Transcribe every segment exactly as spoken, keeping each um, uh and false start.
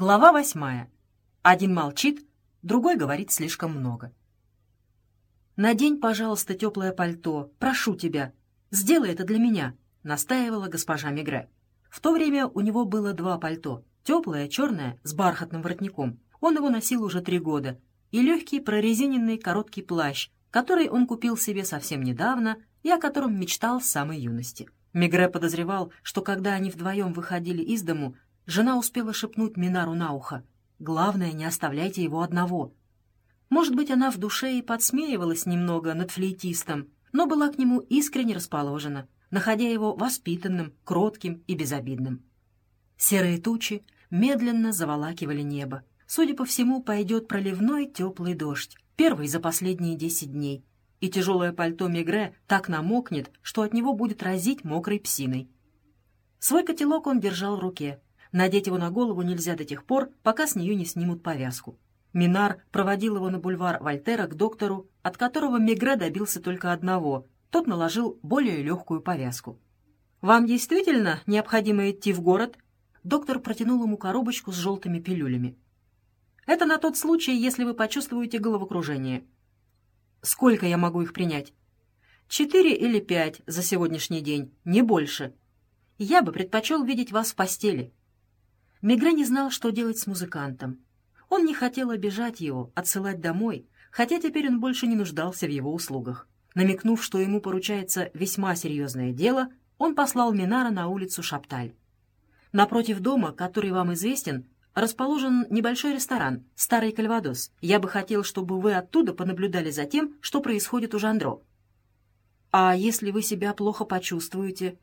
Глава восьмая. Один молчит, другой говорит слишком много. «Надень, пожалуйста, теплое пальто, прошу тебя. Сделай это для меня», — настаивала госпожа Мегре. В то время у него было два пальто. Теплое, черное, с бархатным воротником. Он его носил уже три года. И легкий прорезиненный короткий плащ, который он купил себе совсем недавно и о котором мечтал с самой юности. Мегре подозревал, что когда они вдвоем выходили из дому, жена успела шепнуть Минару на ухо: «Главное, не оставляйте его одного». Может быть, она в душе и подсмеивалась немного над флейтистом, но была к нему искренне расположена, находя его воспитанным, кротким и безобидным. Серые тучи медленно заволакивали небо. Судя по всему, пойдет проливной теплый дождь, первый за последние десять дней, и тяжелое пальто Мегре так намокнет, что от него будет разить мокрой псиной. Свой котелок он держал в руке. Надеть его на голову нельзя до тех пор, пока с нее не снимут повязку. Минар проводил его на бульвар Вольтера к доктору, от которого Мегре добился только одного. Тот наложил более легкую повязку. «Вам действительно необходимо идти в город?» Доктор протянул ему коробочку с желтыми пилюлями. «Это на тот случай, если вы почувствуете головокружение». «Сколько я могу их принять?» «Четыре или пять за сегодняшний день, не больше. Я бы предпочел видеть вас в постели». Мегре не знал, что делать с музыкантом. Он не хотел обижать его, отсылать домой, хотя теперь он больше не нуждался в его услугах. Намекнув, что ему поручается весьма серьезное дело, он послал Минара на улицу Шапталь. Напротив дома, который вам известен, расположен небольшой ресторан «Старый Кальвадос». Я бы хотел, чтобы вы оттуда понаблюдали за тем, что происходит у Жандро. А если вы себя плохо почувствуете?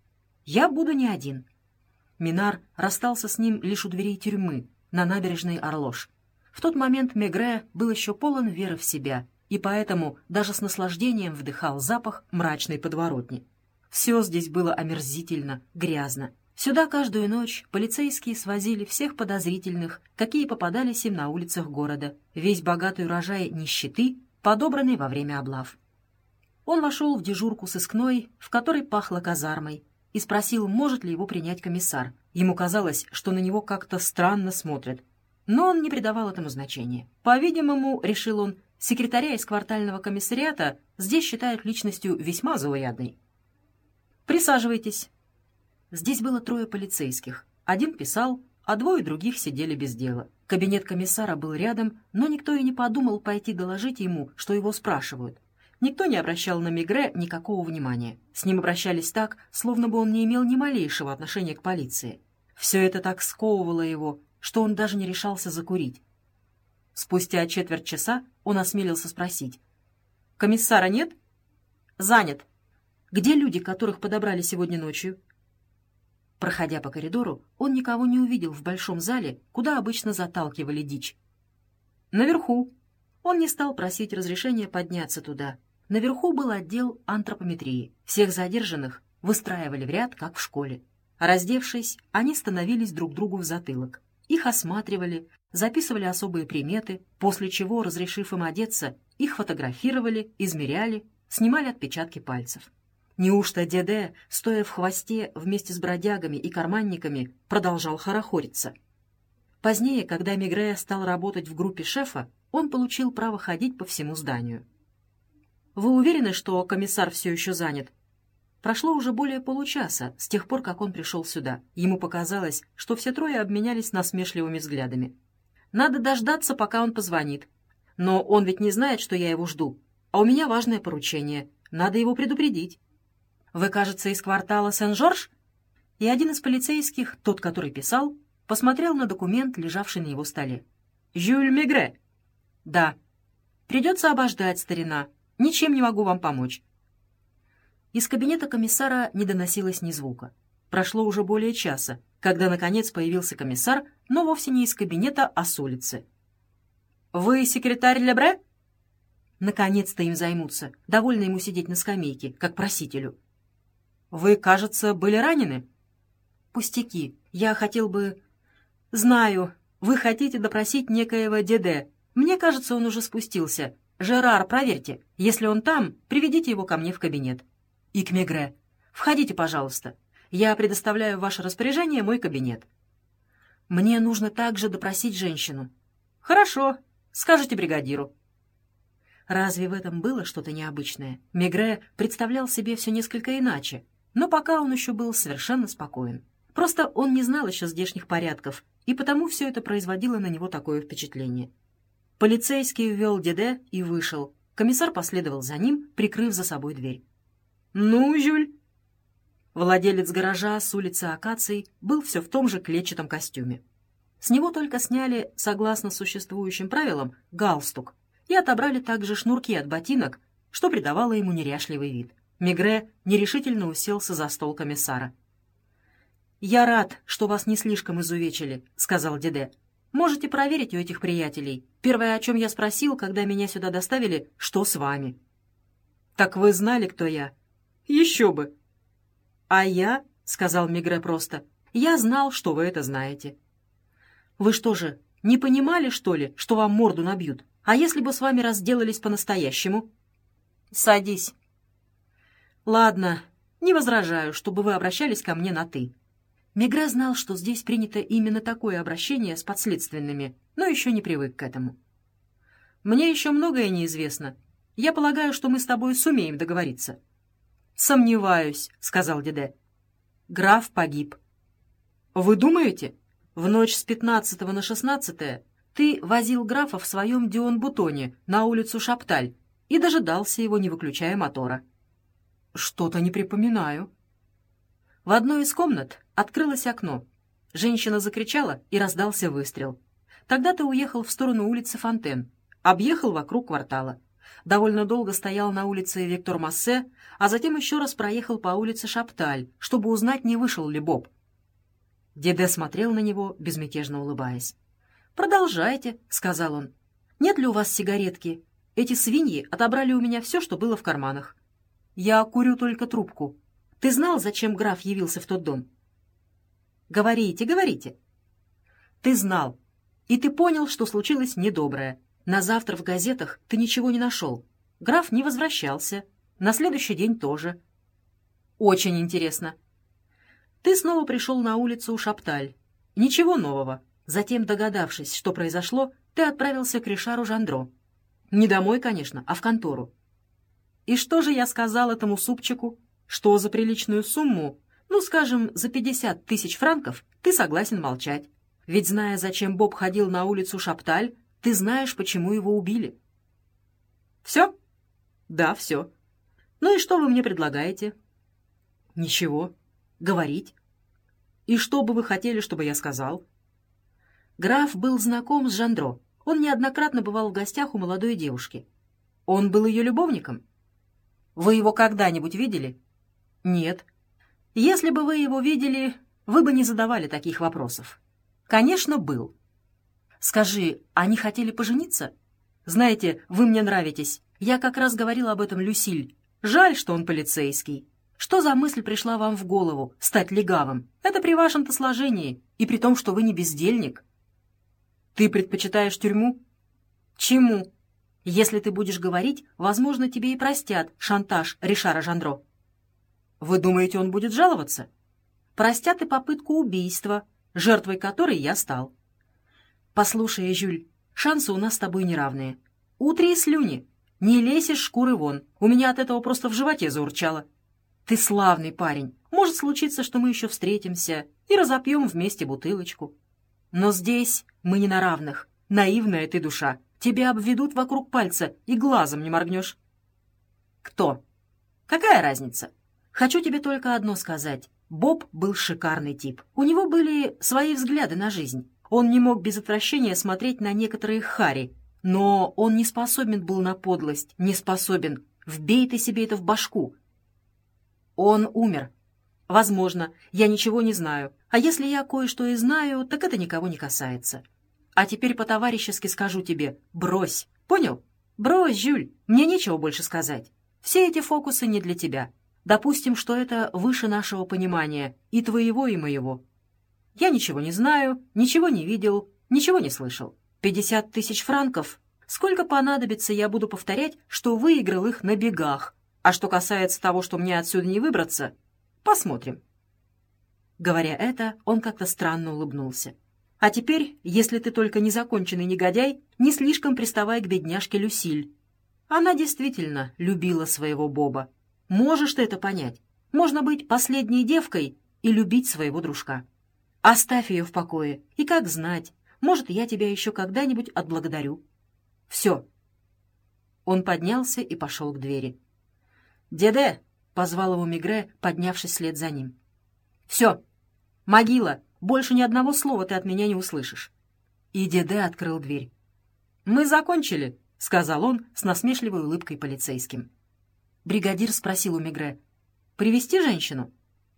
Я буду не один. Минар расстался с ним лишь у дверей тюрьмы, на набережной Орлош. В тот момент Мегре был еще полон веры в себя, и поэтому даже с наслаждением вдыхал запах мрачной подворотни. Все здесь было омерзительно, грязно. Сюда каждую ночь полицейские свозили всех подозрительных, какие попадались им на улицах города, весь богатый урожай нищеты, подобранный во время облав. Он вошел в дежурку сыскной, в которой пахло казармой, и спросил, может ли его принять комиссар. Ему казалось, что на него как-то странно смотрят. Но он не придавал этому значения. По-видимому, решил он, секретаря из квартального комиссариата здесь считают личностью весьма заурядной. «Присаживайтесь». Здесь было трое полицейских. Один писал, а двое других сидели без дела. Кабинет комиссара был рядом, но никто и не подумал пойти доложить ему, что его спрашивают. Никто не обращал на Мегре никакого внимания. С ним обращались так, словно бы он не имел ни малейшего отношения к полиции. Все это так сковывало его, что он даже не решался закурить. Спустя четверть часа он осмелился спросить. «Комиссара нет?» «Занят». «Где люди, которых подобрали сегодня ночью?» Проходя по коридору, он никого не увидел в большом зале, куда обычно заталкивали дичь. «Наверху». Он не стал просить разрешения подняться туда. Наверху был отдел антропометрии. Всех задержанных выстраивали в ряд, как в школе. Раздевшись, они становились друг другу в затылок. Их осматривали, записывали особые приметы, после чего, разрешив им одеться, их фотографировали, измеряли, снимали отпечатки пальцев. Неужто Деде, стоя в хвосте вместе с бродягами и карманниками, продолжал хорохориться? Позднее, когда Мегре стал работать в группе шефа, он получил право ходить по всему зданию. «Вы уверены, что комиссар все еще занят?» Прошло уже более получаса с тех пор, как он пришел сюда. Ему показалось, что все трое обменялись насмешливыми взглядами. «Надо дождаться, пока он позвонит. Но он ведь не знает, что я его жду. А у меня важное поручение. Надо его предупредить». «Вы, кажется, из квартала Сен-Жорж?» И один из полицейских, тот, который писал, посмотрел на документ, лежавший на его столе. «Жюль Мегре?» «Да». «Придется обождать, старина. Ничем не могу вам помочь». Из кабинета комиссара не доносилось ни звука. Прошло уже более часа, когда, наконец, появился комиссар, но вовсе не из кабинета, а с улицы. «Вы секретарь Лебре?» Наконец-то им займутся. Довольно ему сидеть на скамейке, как просителю. «Вы, кажется, были ранены?» «Пустяки. Я хотел бы...» «Знаю. Вы хотите допросить некоего Деде. Мне кажется, он уже спустился. Жерар, проверьте. Если он там, приведите его ко мне в кабинет». «И к Мегре. Входите, пожалуйста. Я предоставляю в ваше распоряжение мой кабинет». Мне нужно также допросить женщину». «Хорошо, скажете бригадиру». Разве в этом было что-то необычное? Мегре представлял себе все несколько иначе, но пока он еще был совершенно спокоен. Просто он не знал еще здешних порядков, и потому все это производило на него такое впечатление. Полицейский ввел Деде и вышел. Комиссар последовал за ним, прикрыв за собой дверь. «Ну, Жюль?» Владелец гаража с улицы Акаций был все в том же клетчатом костюме. С него только сняли, согласно существующим правилам, галстук и отобрали также шнурки от ботинок, что придавало ему неряшливый вид. Мегре нерешительно уселся за стол комиссара. «Я рад, что вас не слишком изувечили», — сказал Деде. «Можете проверить у этих приятелей. Первое, о чем я спросил, когда меня сюда доставили, что с вами». «Так вы знали, кто я?» «Еще бы». «А я», — сказал Мегре просто, — «я знал, что вы это знаете». «Вы что же, не понимали, что ли, что вам морду набьют? А если бы с вами разделались по-настоящему?» «Садись». «Ладно, не возражаю, чтобы вы обращались ко мне на «ты». Мегре знал, что здесь принято именно такое обращение с подследственными, но еще не привык к этому. «Мне еще многое неизвестно. Я полагаю, что мы с тобой сумеем договориться». «Сомневаюсь», — сказал Деде. «Граф погиб». «Вы думаете? В ночь с пятнадцатого на шестнадцатое ты возил графа в своем Дион-Бутоне на улицу Шапталь и дожидался его, не выключая мотора». «Что-то не припоминаю». В одной из комнат открылось окно. Женщина закричала, и раздался выстрел. Тогда ты уехал в сторону улицы Фонтен, объехал вокруг квартала. Довольно долго стоял на улице Виктор Массе, а затем еще раз проехал по улице Шапталь, чтобы узнать, не вышел ли Боб. Деде смотрел на него, безмятежно улыбаясь. «Продолжайте», — сказал он. «Нет ли у вас сигаретки? Эти свиньи отобрали у меня все, что было в карманах. Я курю только трубку. Ты знал, зачем граф явился в тот дом?» «Говорите, говорите». «Ты знал. И ты понял, что случилось недоброе. На завтра в газетах ты ничего не нашел. Граф не возвращался. На следующий день тоже». «Очень интересно». «Ты снова пришел на улицу Шапталь. Ничего нового. Затем, догадавшись, что произошло, ты отправился к Ришару Жандро. Не домой, конечно, а в контору. И что же я сказал этому супчику? Что за приличную сумму, ну, скажем, за пятьдесят тысяч франков, ты согласен молчать. Ведь, зная, зачем Боб ходил на улицу Шапталь, ты знаешь, почему его убили». «Все?» «Да, все. Ну и что вы мне предлагаете?» «Ничего. Говорить». «И что бы вы хотели, чтобы я сказал?» Граф был знаком с Жандро. Он неоднократно бывал в гостях у молодой девушки. Он был ее любовником. «Вы его когда-нибудь видели?» «Нет». «Если бы вы его видели, вы бы не задавали таких вопросов». «Конечно, был». «Скажи, они хотели пожениться?» «Знаете, вы мне нравитесь. Я как раз говорил об этом Люсиль. Жаль, что он полицейский. Что за мысль пришла вам в голову — стать легавым? Это при вашем-то сложении, и при том, что вы не бездельник». «Ты предпочитаешь тюрьму?» «Чему? Если ты будешь говорить, возможно, тебе и простят шантаж Ришара Жандро». «Вы думаете, он будет жаловаться?» «Простят и попытку убийства, жертвой которой я стал». «Послушай, Жюль, шансы у нас с тобой неравные. Утри слюни, не лезь из шкуры вон, у меня от этого просто в животе заурчало. Ты славный парень, может случиться, что мы еще встретимся и разопьем вместе бутылочку. Но здесь мы не на равных, наивная ты душа, тебя обведут вокруг пальца и глазом не моргнешь». «Кто? Какая разница? Хочу тебе только одно сказать. Боб был шикарный тип. У него были свои взгляды на жизнь. Он не мог без отвращения смотреть на некоторые хари, но он не способен был на подлость, не способен. Вбей ты себе это в башку. Он умер. Возможно, я ничего не знаю. А если я кое-что и знаю, так это никого не касается. А теперь по-товарищески скажу тебе: брось. Понял? Брось, Жюль, мне нечего больше сказать. Все эти фокусы не для тебя. Допустим, что это выше нашего понимания, и твоего, и моего. Я ничего не знаю, ничего не видел, ничего не слышал. Пятьдесят тысяч франков. Сколько понадобится, я буду повторять, что выиграл их на бегах. А что касается того, что мне отсюда не выбраться, посмотрим». Говоря это, он как-то странно улыбнулся. А теперь, если ты только незаконченный негодяй, не слишком приставай к бедняжке Люсиль. Она действительно любила своего Боба. Можешь ты это понять? Можно быть последней девкой и любить своего дружка. Оставь ее в покое, и как знать, может, я тебя еще когда-нибудь отблагодарю. Все». Он поднялся и пошел к двери. «Деде!» — позвал его Мегре, поднявшись вслед за ним. «Все, могила, больше ни одного слова ты от меня не услышишь». И Деде открыл дверь. «Мы закончили», — сказал он с насмешливой улыбкой полицейским. Бригадир спросил у Мегре: «Привести женщину?»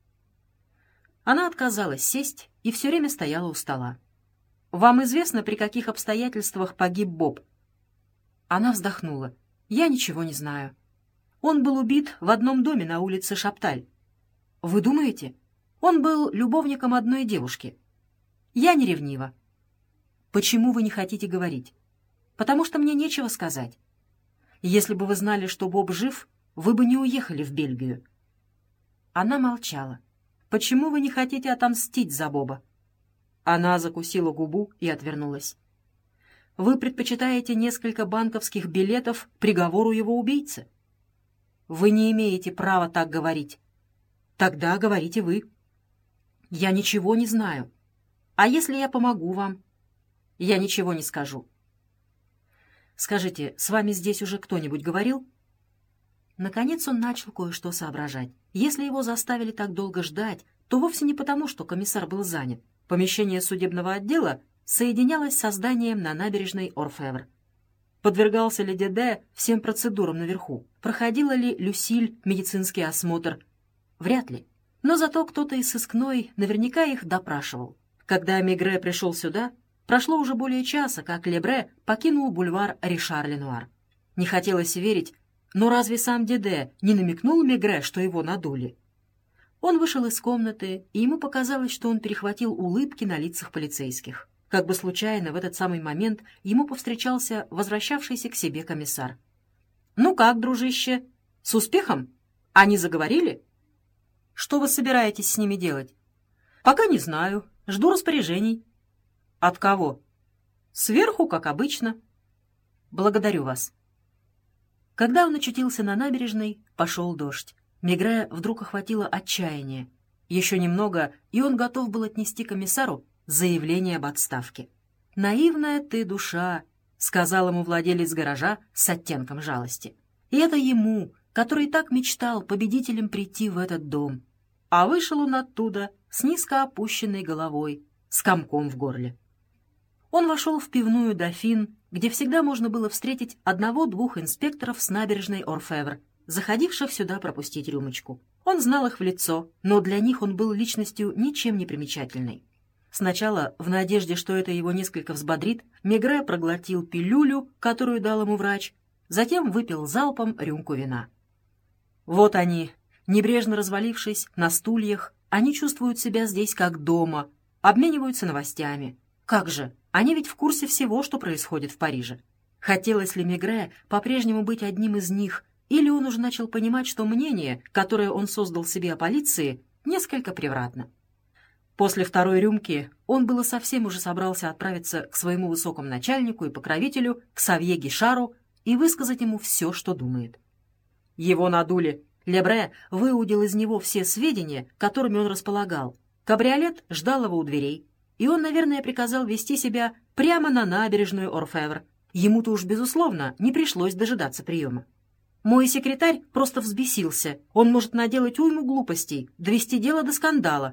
Она отказалась сесть и все время стояла у стола. «Вам известно, при каких обстоятельствах погиб Боб?» Она вздохнула. «Я ничего не знаю. Он был убит в одном доме на улице Шапталь». «Вы думаете? Он был любовником одной девушки». «Я не ревнива». «Почему вы не хотите говорить?» «Потому что мне нечего сказать. Если бы вы знали, что Боб жив, вы бы не уехали в Бельгию». Она молчала. «Почему вы не хотите отомстить за Боба?» Она закусила губу и отвернулась. «Вы предпочитаете несколько банковских билетов приговору его убийцы?» «Вы не имеете права так говорить». «Тогда говорите вы». «Я ничего не знаю. А если я помогу вам?» «Я ничего не скажу». «Скажите, с вами здесь уже кто-нибудь говорил?» Наконец он начал кое-что соображать. Если его заставили так долго ждать, то вовсе не потому, что комиссар был занят. Помещение судебного отдела соединялось со зданием на набережной Орфевр. Подвергался ли Деде всем процедурам наверху? Проходила ли Люсиль медицинский осмотр? Вряд ли. Но зато кто-то из сыскной наверняка их допрашивал. Когда Мегре пришел сюда, прошло уже более часа, как Лебре покинул бульвар Ришар-Ленуар. Не хотелось верить, но разве сам Деде не намекнул Мегре, что его надули? Он вышел из комнаты, и ему показалось, что он перехватил улыбки на лицах полицейских. Как бы случайно в этот самый момент ему повстречался возвращавшийся к себе комиссар. «Ну как, дружище, с успехом? Они заговорили?» «Что вы собираетесь с ними делать?» «Пока не знаю. Жду распоряжений». «От кого?» «Сверху, как обычно». «Благодарю вас». Когда он очутился на набережной, пошел дождь. Мегре вдруг охватило отчаяние. Еще немного, и он готов был отнести комиссару заявление об отставке. «Наивная ты душа», — сказал ему владелец гаража с оттенком жалости. И это ему, который так мечтал победителем прийти в этот дом. А вышел он оттуда с низко опущенной головой, с комком в горле. Он вошел в пивную «Дофин», где всегда можно было встретить одного-двух инспекторов с набережной Орфевр, заходивших сюда пропустить рюмочку. Он знал их в лицо, но для них он был личностью ничем не примечательной. Сначала, в надежде, что это его несколько взбодрит, Мегре проглотил пилюлю, которую дал ему врач, затем выпил залпом рюмку вина. Вот они, небрежно развалившись на стульях, они чувствуют себя здесь как дома, обмениваются новостями. Как же, они ведь в курсе всего, что происходит в Париже. Хотелось ли Мегре по-прежнему быть одним из них, или он уже начал понимать, что мнение, которое он создал себе о полиции, несколько превратно? После второй рюмки он было совсем уже собрался отправиться к своему высокому начальнику и покровителю, к Савье Гишару, и высказать ему все, что думает. Его надули. Лебре выудил из него все сведения, которыми он располагал. Кабриолет ждал его у дверей, и он, наверное, приказал вести себя прямо на набережную Орфевр. Ему-то уж, безусловно, не пришлось дожидаться приема. Мой секретарь просто взбесился. Он может наделать уйму глупостей, довести дело до скандала.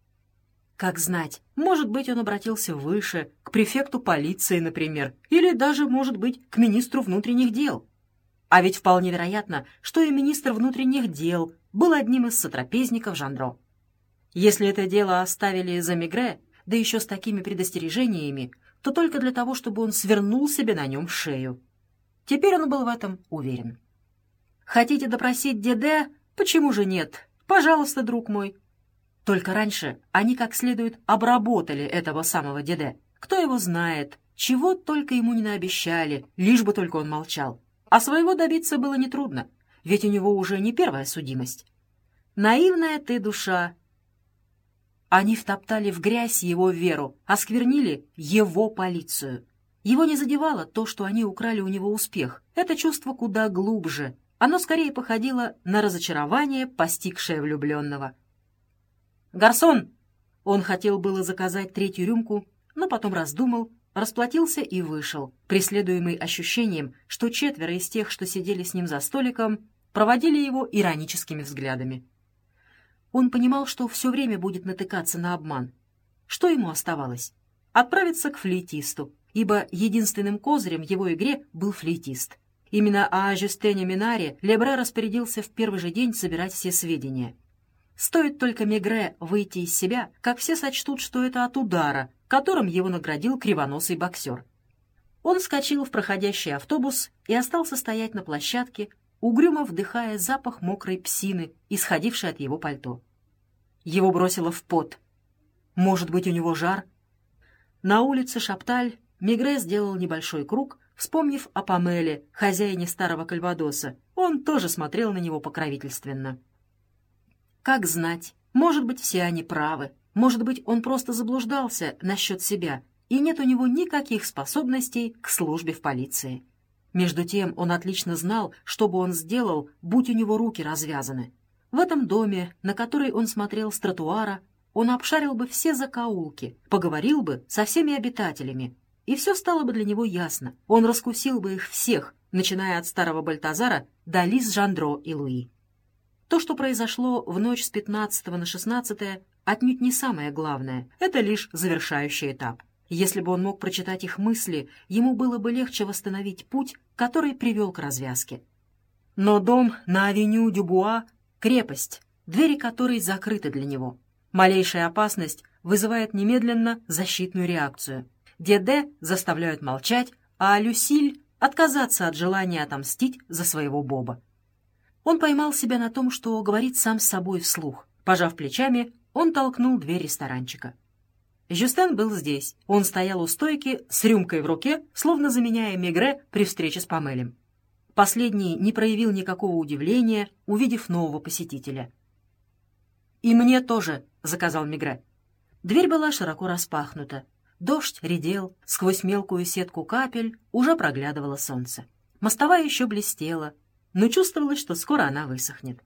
Как знать, может быть, он обратился выше, к префекту полиции, например, или даже, может быть, к министру внутренних дел. А ведь вполне вероятно, что и министр внутренних дел был одним из сотрапезников Жандро. Если это дело оставили за Мегре, да еще с такими предостережениями, то только для того, чтобы он свернул себе на нем шею. Теперь он был в этом уверен. «Хотите допросить Деде? Почему же нет? Пожалуйста, друг мой». Только раньше они как следует обработали этого самого Деде. Кто его знает, чего только ему не наобещали, лишь бы только он молчал. А своего добиться было нетрудно, ведь у него уже не первая судимость. «Наивная ты душа». Они втоптали в грязь его веру, осквернили его полицию. Его не задевало то, что они украли у него успех. Это чувство куда глубже. Оно скорее походило на разочарование, постигшее влюбленного. «Гарсон!» Он хотел было заказать третью рюмку, но потом раздумал, расплатился и вышел, преследуемый ощущением, что четверо из тех, что сидели с ним за столиком, проводили его ироническими взглядами. Он понимал, что все время будет натыкаться на обман. Что ему оставалось? Отправиться к флейтисту, ибо единственным козырем в его игре был флейтист. Именно о Жюстене Минаре Лебре распорядился в первый же день собирать все сведения. Стоит только Мегре выйти из себя, как все сочтут, что это от удара, которым его наградил кривоносый боксер. Он вскочил в проходящий автобус и остался стоять на площадке, угрюмо вдыхая запах мокрой псины, исходившей от его пальто. Его бросило в пот. Может быть, у него жар? На улице Шапталь Мегре сделал небольшой круг, вспомнив о Памеле, хозяине старого Кальвадоса. Он тоже смотрел на него покровительственно. Как знать, может быть, все они правы. Может быть, он просто заблуждался насчет себя, и нет у него никаких способностей к службе в полиции. Между тем он отлично знал, что бы он сделал, будь у него руки развязаны. В этом доме, на который он смотрел с тротуара, он обшарил бы все закоулки, поговорил бы со всеми обитателями, и все стало бы для него ясно. Он раскусил бы их всех, начиная от старого Бальтазара до Лиз Жандро и Луи. То, что произошло в ночь с пятнадцатого на шестнадцатое, отнюдь не самое главное, это лишь завершающий этап. Если бы он мог прочитать их мысли, ему было бы легче восстановить путь, который привел к развязке. Но дом на авеню Дюбуа — крепость, двери которой закрыты для него. Малейшая опасность вызывает немедленно защитную реакцию. Деде заставляют молчать, а Люсиль — отказаться от желания отомстить за своего Боба. Он поймал себя на том, что говорит сам с собой вслух. Пожав плечами, он толкнул дверь ресторанчика. Жюстен был здесь. Он стоял у стойки с рюмкой в руке, словно заменяя Мегре при встрече с Памелем. Последний не проявил никакого удивления, увидев нового посетителя. «И мне тоже», — заказал Мегре. Дверь была широко распахнута. Дождь редел, сквозь мелкую сетку капель уже проглядывало солнце. Мостовая еще блестела, но чувствовалось, что скоро она высохнет.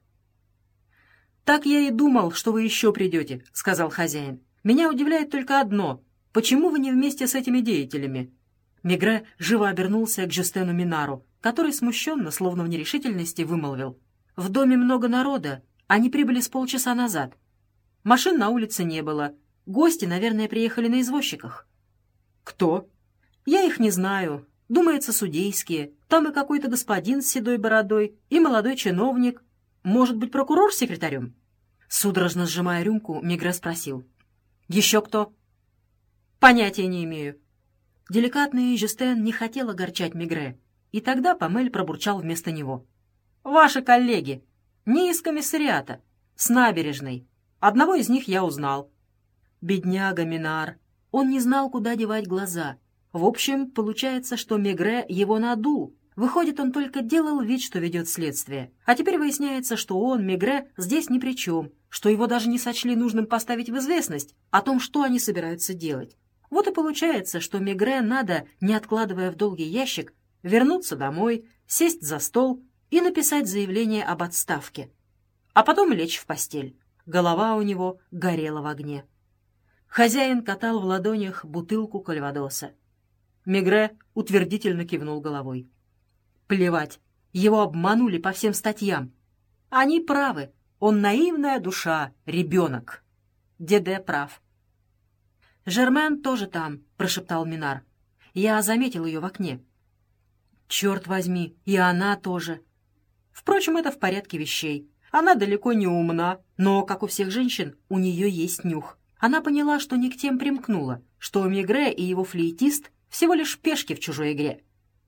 «Так я и думал, что вы еще придете», — сказал хозяин. «Меня удивляет только одно. Почему вы не вместе с этими деятелями?» Мегре живо обернулся к Жюстену Минару, который смущенно, словно в нерешительности, вымолвил. «В доме много народа. Они прибыли с полчаса назад. Машин на улице не было. Гости, наверное, приехали на извозчиках». «Кто?» «Я их не знаю. Думается, судейские. Там и какой-то господин с седой бородой, и молодой чиновник. Может быть, прокурор с секретарем?» Судорожно сжимая рюмку, Мегре спросил. «Еще кто?» «Понятия не имею». Деликатный Жюстен не хотел огорчать Мегре, и тогда Памель пробурчал вместо него. «Ваши коллеги. Не из комиссариата. С набережной. Одного из них я узнал». Бедняга Минар. Он не знал, куда девать глаза. В общем, получается, что Мегре его надул. Выходит, он только делал вид, что ведет следствие. А теперь выясняется, что он, Мегре, здесь ни при чем, что его даже не сочли нужным поставить в известность о том, что они собираются делать. Вот и получается, что Мегре надо, не откладывая в долгий ящик, вернуться домой, сесть за стол и написать заявление об отставке. А потом лечь в постель. Голова у него горела в огне. Хозяин катал в ладонях бутылку кальвадоса. Мегре утвердительно кивнул головой. Плевать, его обманули по всем статьям. Они правы, он наивная душа, ребенок. Деде прав. «Жермен тоже там», — прошептал Минар. «Я заметил ее в окне». «Черт возьми, и она тоже». Впрочем, это в порядке вещей. Она далеко не умна, но, как у всех женщин, у нее есть нюх. Она поняла, что не к тем примкнула, что Мегре и его флейтист всего лишь пешки в чужой игре.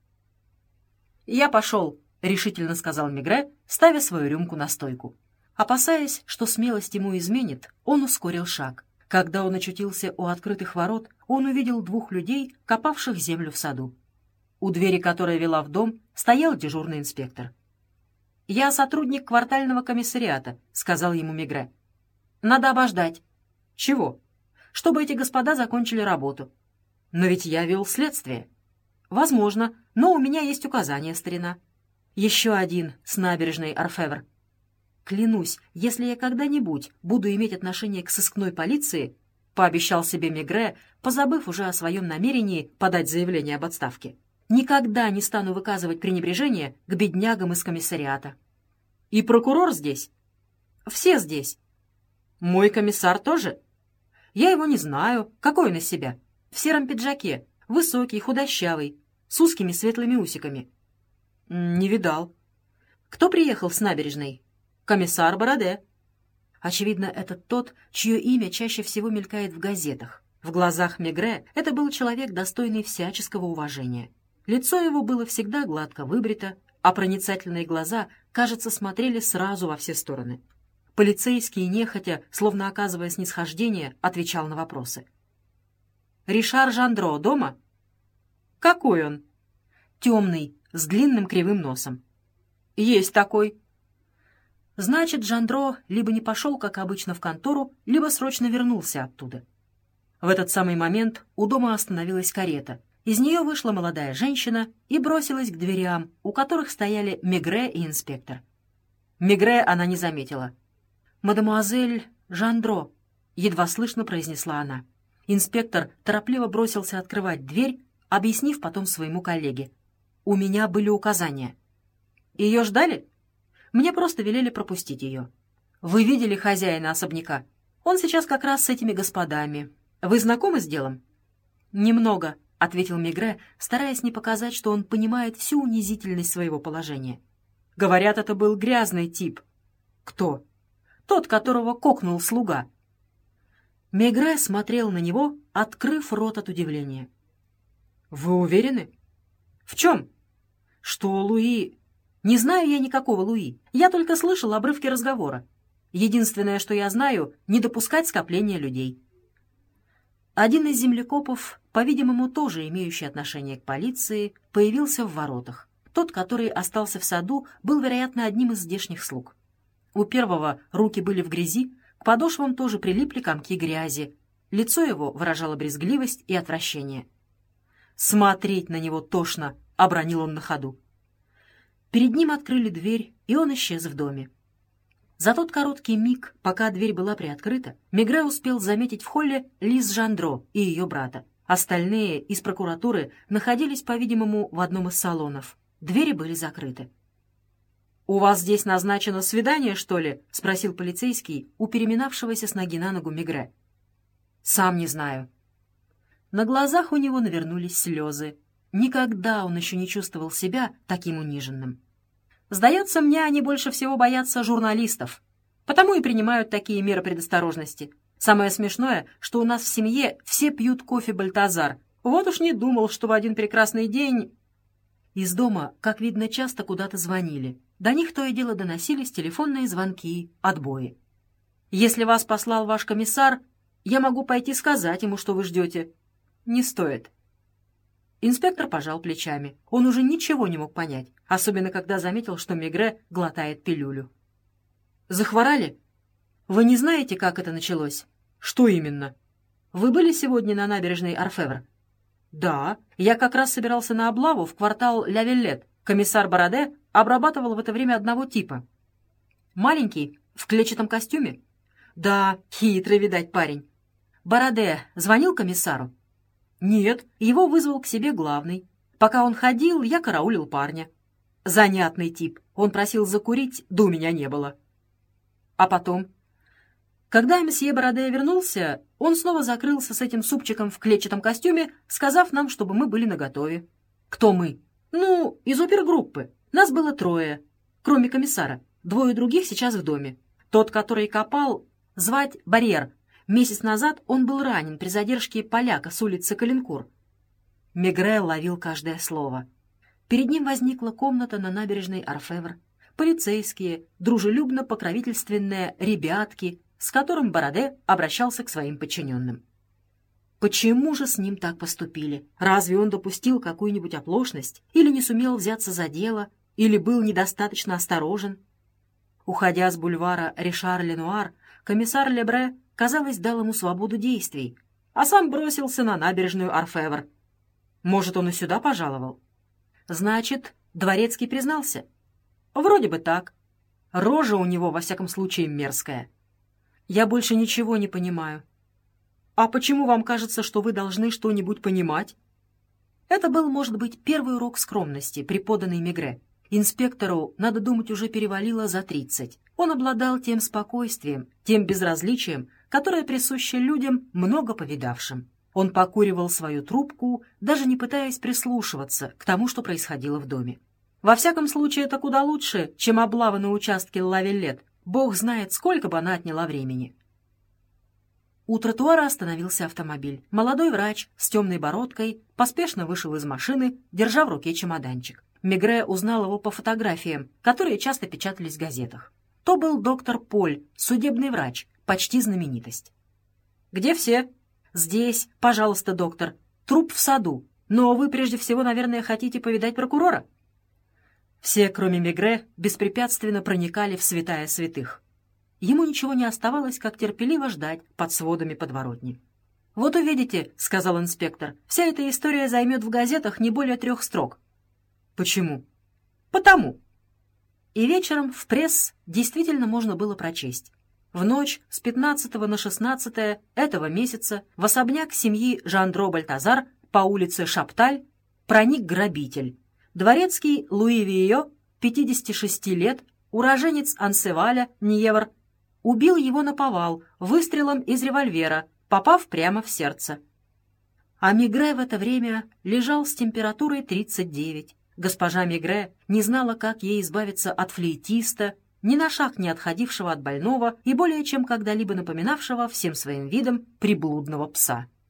«Я пошел», — решительно сказал Мегре, ставя свою рюмку на стойку. Опасаясь, что смелость ему изменит, он ускорил шаг. Когда он очутился у открытых ворот, он увидел двух людей, копавших землю в саду. У двери, которая вела в дом, стоял дежурный инспектор. «Я сотрудник квартального комиссариата», — сказал ему Мегре. «Надо обождать». Чего? Чтобы эти господа закончили работу. Но ведь я вел следствие. Возможно, но у меня есть указание, старина. Еще один с набережной Орфевр. Клянусь, если я когда-нибудь буду иметь отношение к сыскной полиции, пообещал себе Мегре, позабыв уже о своем намерении подать заявление об отставке, никогда не стану выказывать пренебрежение к беднягам из комиссариата. И прокурор здесь? Все здесь. Мой комиссар тоже? Я его не знаю. Какой он из себя? В сером пиджаке, высокий, худощавый, с узкими светлыми усиками. Не видал. Кто приехал с набережной? Комиссар Бороде. Очевидно, это тот, чье имя чаще всего мелькает в газетах. В глазах Мегре это был человек, достойный всяческого уважения. Лицо его было всегда гладко выбрито, а проницательные глаза, кажется, смотрели сразу во все стороны. Полицейский, нехотя, словно оказывая снисхождение, отвечал на вопросы. «Ришар Жандро дома?» «Какой он?» «Темный, с длинным кривым носом». «Есть такой». Значит, Жандро либо не пошел, как обычно, в контору, либо срочно вернулся оттуда. В этот самый момент у дома остановилась карета. Из нее вышла молодая женщина и бросилась к дверям, у которых стояли Мегре и инспектор. Мегре она не заметила. «Мадемуазель Жандро», — едва слышно произнесла она. Инспектор торопливо бросился открывать дверь, объяснив потом своему коллеге. «У меня были указания». «Ее ждали?» «Мне просто велели пропустить ее». «Вы видели хозяина особняка? Он сейчас как раз с этими господами. Вы знакомы с делом?» «Немного», — ответил Мегре, стараясь не показать, что он понимает всю унизительность своего положения. «Говорят, это был грязный тип». «Кто?» «Тот, которого кокнул слуга». Мегре смотрел на него, открыв рот от удивления. «Вы уверены?» «В чем?» «Что Луи...» «Не знаю я никакого Луи. Я только слышал обрывки разговора. Единственное, что я знаю, не допускать скопления людей». Один из землекопов, по-видимому, тоже имеющий отношение к полиции, появился в воротах. Тот, который остался в саду, был, вероятно, одним из здешних слуг. У первого руки были в грязи, к подошвам тоже прилипли комки грязи. Лицо его выражало брезгливость и отвращение. «Смотреть на него тошно», — обронил он на ходу. Перед ним открыли дверь, и он исчез в доме. За тот короткий миг, пока дверь была приоткрыта, Мегре успел заметить в холле Лиз Жандро и ее брата. Остальные из прокуратуры находились, по-видимому, в одном из салонов. Двери были закрыты. «У вас здесь назначено свидание, что ли?» — спросил полицейский у переминавшегося с ноги на ногу Мегре. «Сам не знаю». На глазах у него навернулись слезы. Никогда он еще не чувствовал себя таким униженным. «Сдается мне, они больше всего боятся журналистов, потому и принимают такие меры предосторожности. Самое смешное, что у нас в семье все пьют кофе «Бальтазар». Вот уж не думал, что в один прекрасный день...» Из дома, как видно, часто куда-то звонили. До них то и дело доносились телефонные звонки, отбои. «Если вас послал ваш комиссар, я могу пойти сказать ему, что вы ждете». «Не стоит». Инспектор пожал плечами. Он уже ничего не мог понять, особенно когда заметил, что Мегре глотает пилюлю. «Захворали? Вы не знаете, как это началось?» «Что именно?» «Вы были сегодня на набережной Орфевр?» «Да. Я как раз собирался на облаву в квартал Ля-Виллет. Комиссар Бороде обрабатывал в это время одного типа». «Маленький? В клетчатом костюме?» «Да, хитрый, видать, парень». «Бороде звонил комиссару?» «Нет, его вызвал к себе главный. Пока он ходил, я караулил парня. Занятный тип. Он просил закурить, да у меня не было». «А потом?» «Когда месье Бороде вернулся, он снова закрылся с этим супчиком в клетчатом костюме, сказав нам, чтобы мы были наготове». «Кто мы?» «Ну, из опергруппы. Нас было трое, кроме комиссара. Двое других сейчас в доме. Тот, который копал, звать Барьер. Месяц назад он был ранен при задержке поляка с улицы Калинкур». Мегре ловил каждое слово. Перед ним возникла комната на набережной Орфевр. Полицейские, дружелюбно-покровительственные ребятки, с которым Бороде обращался к своим подчиненным. Почему же с ним так поступили? Разве он допустил какую-нибудь оплошность? Или не сумел взяться за дело? Или был недостаточно осторожен? Уходя с бульвара Ришар-Ленуар, комиссар Лебре казалось, дал ему свободу действий, а сам бросился на набережную Орфевр. Может, он и сюда пожаловал? Значит, Дворецкий признался? Вроде бы так. Рожа у него, во всяком случае, мерзкая. Я больше ничего не понимаю. А почему вам кажется, что вы должны что-нибудь понимать? Это был, может быть, первый урок скромности, преподанный Мегрэ. Инспектору, надо думать, уже перевалило за тридцать. Он обладал тем спокойствием, тем безразличием, которое присуще людям, много повидавшим. Он покуривал свою трубку, даже не пытаясь прислушиваться к тому, что происходило в доме. Во всяком случае, это куда лучше, чем облава на участке Лавеллет. Бог знает, сколько бы она отняла времени. У тротуара остановился автомобиль. Молодой врач с темной бородкой поспешно вышел из машины, держа в руке чемоданчик. Мегрэ узнал его по фотографиям, которые часто печатались в газетах. То был доктор Поль, судебный врач, почти знаменитость. «Где все?» «Здесь, пожалуйста, доктор. Труп в саду. Но вы прежде всего, наверное, хотите повидать прокурора?» Все, кроме Мегрэ, беспрепятственно проникали в святая святых. Ему ничего не оставалось, как терпеливо ждать под сводами подворотни. «Вот увидите», — сказал инспектор, — «вся эта история займет в газетах не более трех строк». «Почему?» «Потому». И вечером в пресс действительно можно было прочесть. В ночь с пятнадцатого на шестнадцатое этого месяца в особняк семьи Жандро Бальтазар по улице Шапталь проник грабитель. Дворецкий Луи Вийо, пятидесяти шести лет, уроженец Ансеваля, Ньевр, убил его наповал выстрелом из револьвера, попав прямо в сердце. А Мегрэ в это время лежал с температурой тридцать девять. Госпожа Мегрэ не знала, как ей избавиться от флейтиста, ни на шаг не отходившего от больного и более чем когда-либо напоминавшего всем своим видом приблудного пса.